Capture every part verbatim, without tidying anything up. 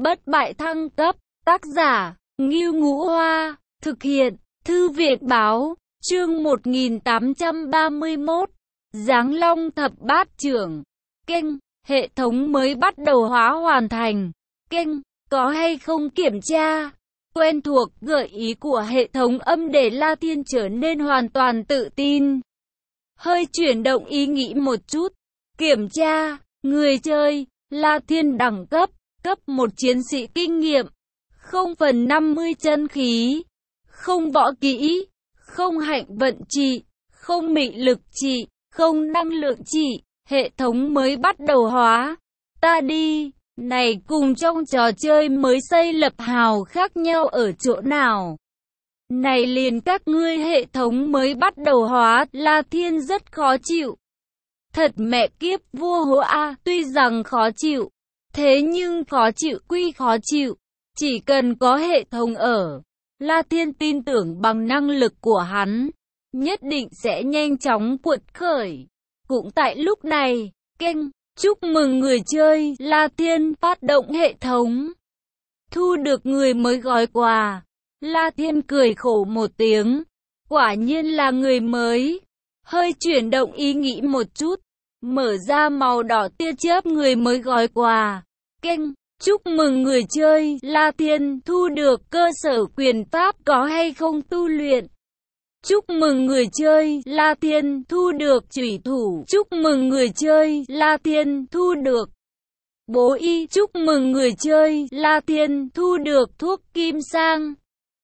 bất bại thăng cấp, tác giả, Ngưu Ngũ Hoa, thực hiện, Thư viện Báo, chương một nghìn tám trăm ba mươi mốt, Giáng Long Thập Bát Trưởng, kênh, hệ thống mới bắt đầu hóa hoàn thành, kênh, có hay không kiểm tra, quen thuộc gợi ý của hệ thống âm để La Thiên trở nên hoàn toàn tự tin. Hơi chuyển động ý nghĩ một chút, kiểm tra, người chơi, La Thiên đẳng cấp, cấp một chiến sĩ kinh nghiệm, không phần năm mươi chân khí, không võ kỹ, không hạnh vận trị, không mị lực trị, không năng lượng trị, hệ thống mới bắt đầu hóa. Ta đi, này cùng trong trò chơi mới xây lập hào khác nhau ở chỗ nào? Này liền các ngươi hệ thống mới bắt đầu hóa, La Thiên rất khó chịu. Thật mẹ kiếp vua hố a, tuy rằng khó chịu, thế nhưng khó chịu quy khó chịu, chỉ cần có hệ thống ở, La Thiên tin tưởng bằng năng lực của hắn, nhất định sẽ nhanh chóng cuộn khởi. Cũng tại lúc này, kênh, chúc mừng người chơi, La Thiên phát động hệ thống. Thu được người mới gói quà, La Thiên cười khổ một tiếng, quả nhiên là người mới. Hơi chuyển động ý nghĩ một chút, mở ra màu đỏ tia chớp người mới gói quà, kênh, chúc mừng người chơi, La Thiên thu được cơ sở quyền pháp có hay không tu luyện. Chúc mừng người chơi, La Thiên thu được chủy thủ. Chúc mừng người chơi, La Thiên thu được bố y. Chúc mừng người chơi, La Thiên thu được thuốc kim sang.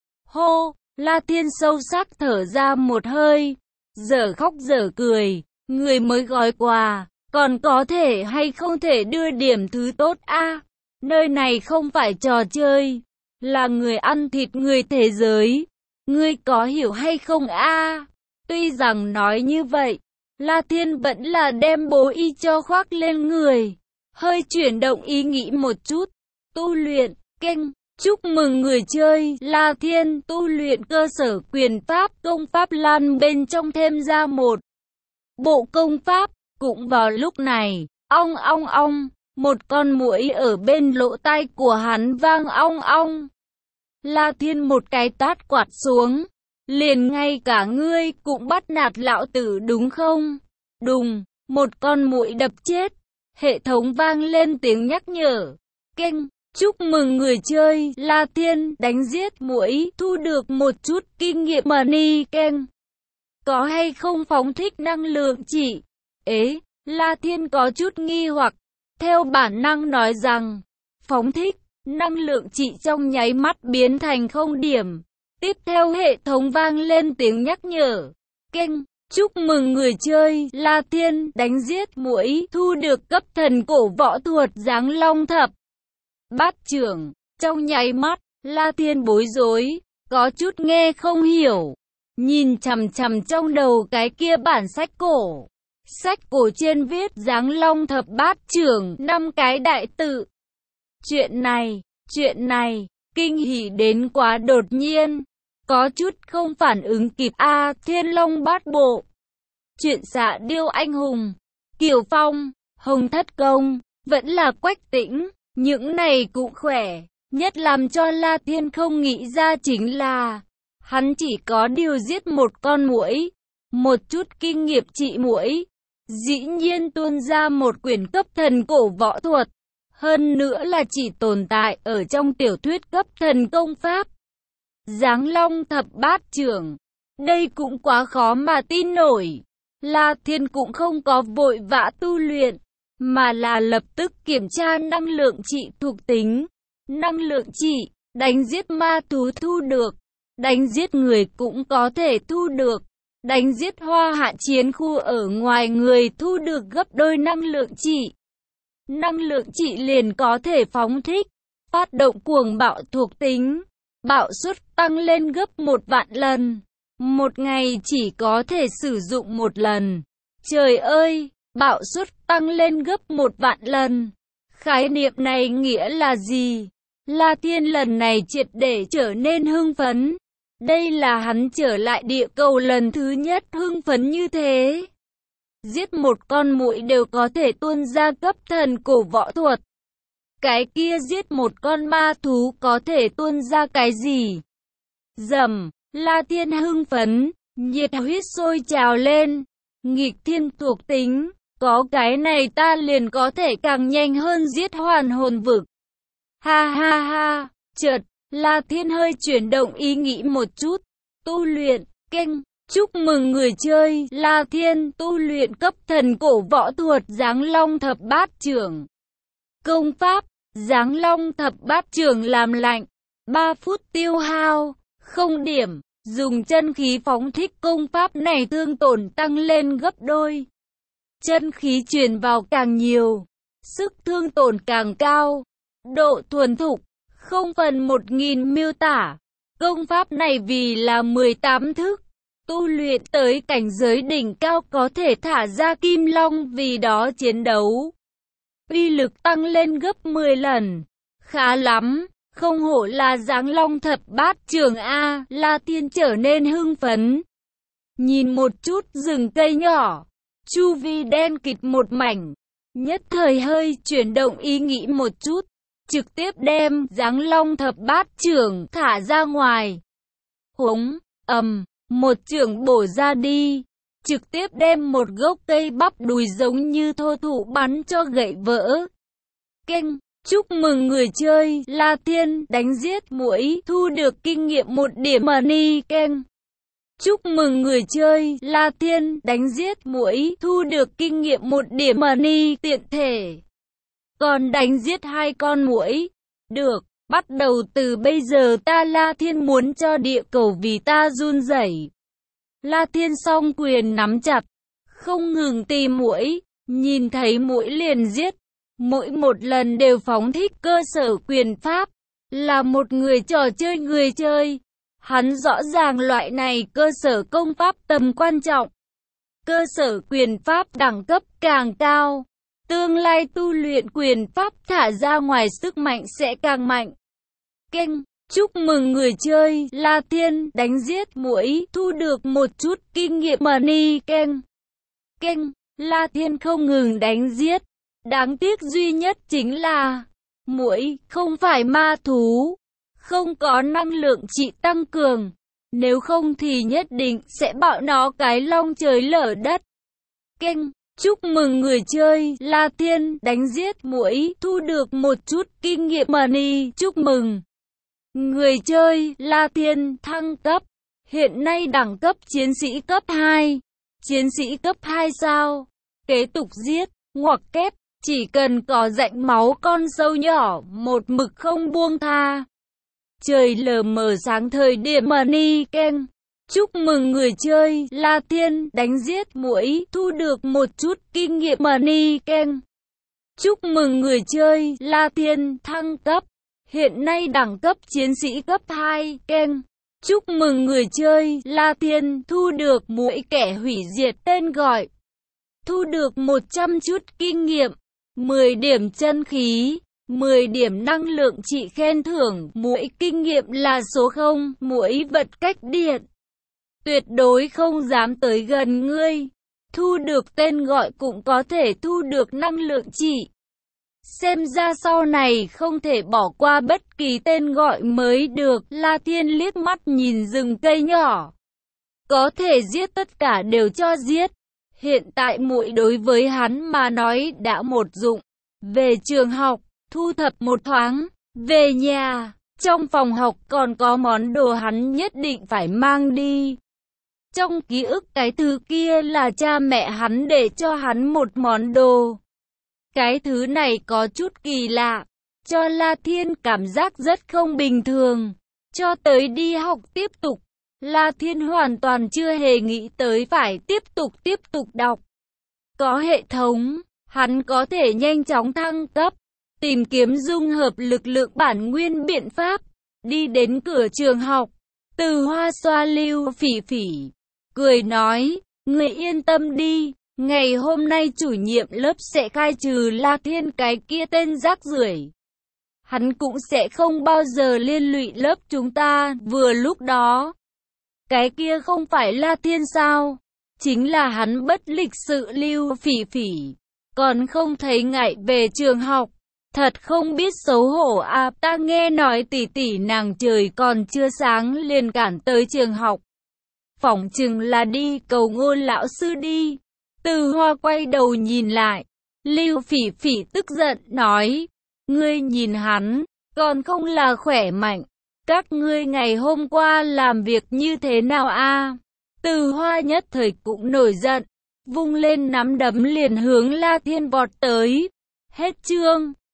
Hô, La Thiên sâu sắc thở ra một hơi, dở khóc dở cười, người mới gói quà, còn có thể hay không thể đưa điểm thứ tốt a? À, nơi này không phải trò chơi, là người ăn thịt người thế giới. Ngươi có hiểu hay không a? À, tuy rằng nói như vậy, La Thiên vẫn là đem bố y cho khoác lên người. Hơi chuyển động ý nghĩ một chút, tu luyện, kênh, chúc mừng người chơi, La Thiên tu luyện cơ sở quyền pháp công pháp lan bên trong thêm ra một bộ công pháp. Cũng vào lúc này, ong ong ong, một con muỗi ở bên lỗ tai của hắn vang ong ong. La Thiên một cái tát quạt xuống, liền ngay cả ngươi cũng bắt nạt lão tử đúng không? Đùng, một con muỗi đập chết. Hệ thống vang lên tiếng nhắc nhở. Kênh, chúc mừng người chơi, La Thiên đánh giết muỗi, thu được một chút kinh nghiệm money. Kênh, có hay không phóng thích năng lượng chỉ? Ế, La Thiên có chút nghi hoặc, theo bản năng nói rằng, phóng thích. Năng lượng trị trong nháy mắt biến thành không điểm. Tiếp theo hệ thống vang lên tiếng nhắc nhở. Kênh, chúc mừng người chơi, La Thiên đánh giết muỗi, thu được cấp thần cổ võ thuật Giáng Long Thập Bát Trưởng. Trong nháy mắt, La Thiên bối rối, có chút nghe không hiểu. Nhìn chằm chằm trong đầu cái kia bản sách cổ. Sách cổ trên viết Giáng Long Thập Bát Trưởng, năm cái đại tự. Chuyện này, chuyện này, kinh hỉ đến quá đột nhiên, có chút không phản ứng kịp a. À, Thiên Long Bát Bộ, chuyện xạ điêu anh hùng, Kiều Phong, Hồng Thất Công, vẫn là Quách Tĩnh, những này cũng khỏe, nhất làm cho La Thiên không nghĩ ra chính là, hắn chỉ có điều giết một con muỗi, một chút kinh nghiệm trị muỗi, dĩ nhiên tuôn ra một quyển cấp thần cổ võ thuật. Hơn nữa là chỉ tồn tại ở trong tiểu thuyết cấp thần công pháp. Giáng Long Thập Bát Trưởng. Đây cũng quá khó mà tin nổi. La Thiên cũng không có vội vã tu luyện, mà là lập tức kiểm tra năng lượng trị thuộc tính. Năng lượng trị, đánh giết ma thú thu được. Đánh giết người cũng có thể thu được. Đánh giết hoa hạ chiến khu ở ngoài người thu được gấp đôi năng lượng trị. Năng lượng trị liền có thể phóng thích, phát động cuồng bạo thuộc tính, bạo suất tăng lên gấp một vạn lần, một ngày chỉ có thể sử dụng một lần. Trời ơi, bạo suất tăng lên gấp một vạn lần, khái niệm này nghĩa là gì? La Thiên lần này triệt để trở nên hưng phấn, đây là hắn trở lại địa cầu lần thứ nhất hưng phấn như thế. Giết một con muỗi đều có thể tuôn ra cấp thần cổ võ thuật. Cái kia giết một con ma thú có thể tuôn ra cái gì? Rầm, La Thiên hưng phấn, nhiệt huyết sôi trào lên. Nghịch thiên thuộc tính, có cái này ta liền có thể càng nhanh hơn giết hoàn hồn vực. Ha ha ha, chợt, La Thiên hơi chuyển động ý nghĩ một chút. Tu luyện, kênh, chúc mừng người chơi, La Thiên tu luyện cấp thần cổ võ thuật Giáng Long Thập Bát Chưởng. Công pháp, Giáng Long Thập Bát Chưởng làm lạnh, ba phút tiêu hao, không điểm, dùng chân khí phóng thích công pháp này thương tổn tăng lên gấp đôi. Chân khí truyền vào càng nhiều, sức thương tổn càng cao, độ thuần thục, không phần một nghìn miêu tả. Công pháp này vì là mười tám thức, tu luyện tới cảnh giới đỉnh cao có thể thả ra kim long vì đó chiến đấu. Uy lực tăng lên gấp mười lần, khá lắm, không hổ là Giáng Long Thập Bát Chưởng A, La Thiên trở nên hưng phấn. Nhìn một chút rừng cây nhỏ, chu vi đen kịt một mảnh, nhất thời hơi chuyển động ý nghĩ một chút, trực tiếp đem Giáng Long Thập Bát Chưởng thả ra ngoài. Hống, ầm, một chưởng bổ ra đi, trực tiếp đem một gốc cây bắp đùi giống như thô thụ bắn cho gãy vỡ. Kênh, chúc mừng người chơi, La Thiên đánh giết muỗi, thu được kinh nghiệm một điểm money. Kênh, chúc mừng người chơi, La Thiên đánh giết muỗi, thu được kinh nghiệm một điểm money. Tiện thể còn đánh giết hai con muỗi. Được, bắt đầu từ bây giờ ta La Thiên muốn cho địa cầu vì ta run rẩy. La Thiên song quyền nắm chặt, không ngừng tìm muỗi, nhìn thấy muỗi liền giết. Mỗi một lần đều phóng thích cơ sở quyền pháp, là một người trò chơi người chơi. Hắn rõ ràng loại này cơ sở công pháp tầm quan trọng. Cơ sở quyền pháp đẳng cấp càng cao, tương lai tu luyện quyền pháp thả ra ngoài sức mạnh sẽ càng mạnh. Kênh, chúc mừng người chơi, La Thiên đánh giết muỗi, thu được một chút kinh nghiệm money. Kênh, kênh, La Thiên không ngừng đánh giết. Đáng tiếc duy nhất chính là muỗi không phải ma thú, không có năng lượng trị tăng cường, nếu không thì nhất định sẽ bạo nó cái long trời lở đất. Kênh, chúc mừng người chơi, La Thiên đánh giết muỗi, thu được một chút kinh nghiệm money. Chúc mừng người chơi, La Thiên thăng cấp, hiện nay đẳng cấp chiến sĩ cấp hai, chiến sĩ cấp hai sao, kế tục giết, ngoặc kép. Chỉ cần có rãnh máu con sâu nhỏ, một mực không buông tha. Trời lờ mờ sáng thời điểm money. Kênh, chúc mừng người chơi, La Thiên đánh giết muỗi, thu được một chút kinh nghiệm money. Kênh, chúc mừng người chơi, La Thiên thăng cấp, hiện nay đẳng cấp chiến sĩ cấp hai. Kênh, chúc mừng người chơi, La Thiên thu được muỗi kẻ hủy diệt tên gọi, thu được một trăm chút kinh nghiệm, mười điểm chân khí, mười điểm năng lượng trị khen thưởng. Muỗi kinh nghiệm là số không, muỗi vật cách điện, tuyệt đối không dám tới gần ngươi. Thu được tên gọi cũng có thể thu được năng lượng trị. Xem ra sau này không thể bỏ qua bất kỳ tên gọi mới được. La Thiên liếc mắt nhìn rừng cây nhỏ, có thể giết tất cả đều cho giết. Hiện tại muội đối với hắn mà nói đã một dụng. Về trường học, thu thập một thoáng, về nhà, trong phòng học còn có món đồ hắn nhất định phải mang đi. Trong ký ức cái thứ kia là cha mẹ hắn để cho hắn một món đồ. Cái thứ này có chút kỳ lạ, cho La Thiên cảm giác rất không bình thường. Cho tới đi học tiếp tục, La Thiên hoàn toàn chưa hề nghĩ tới phải tiếp tục tiếp tục đọc. Có hệ thống, hắn có thể nhanh chóng thăng cấp, tìm kiếm dung hợp lực lượng bản nguyên biện pháp. Đi đến cửa trường học, Từ Hoa xoa Lưu Phỉ Phỉ, cười nói, người yên tâm đi, ngày hôm nay chủ nhiệm lớp sẽ khai trừ La Thiên cái kia tên rác rưởi. Hắn cũng sẽ không bao giờ liên lụy lớp chúng ta. Vừa lúc đó, cái kia không phải La Thiên sao? Chính là hắn bất lịch sự Lưu Phỉ Phỉ, còn không thấy ngại về trường học. Thật không biết xấu hổ à, ta nghe nói tỷ tỷ nàng trời còn chưa sáng liền cản tới trường học. Phỏng chừng là đi cầu Ngôn lão sư đi. Từ Hoa quay đầu nhìn lại. Lưu Phỉ Phỉ tức giận nói, ngươi nhìn hắn, còn không là khỏe mạnh. Các ngươi ngày hôm qua làm việc như thế nào a? Từ Hoa nhất thời cũng nổi giận, vung lên nắm đấm liền hướng La Thiên vọt tới. Hết chương.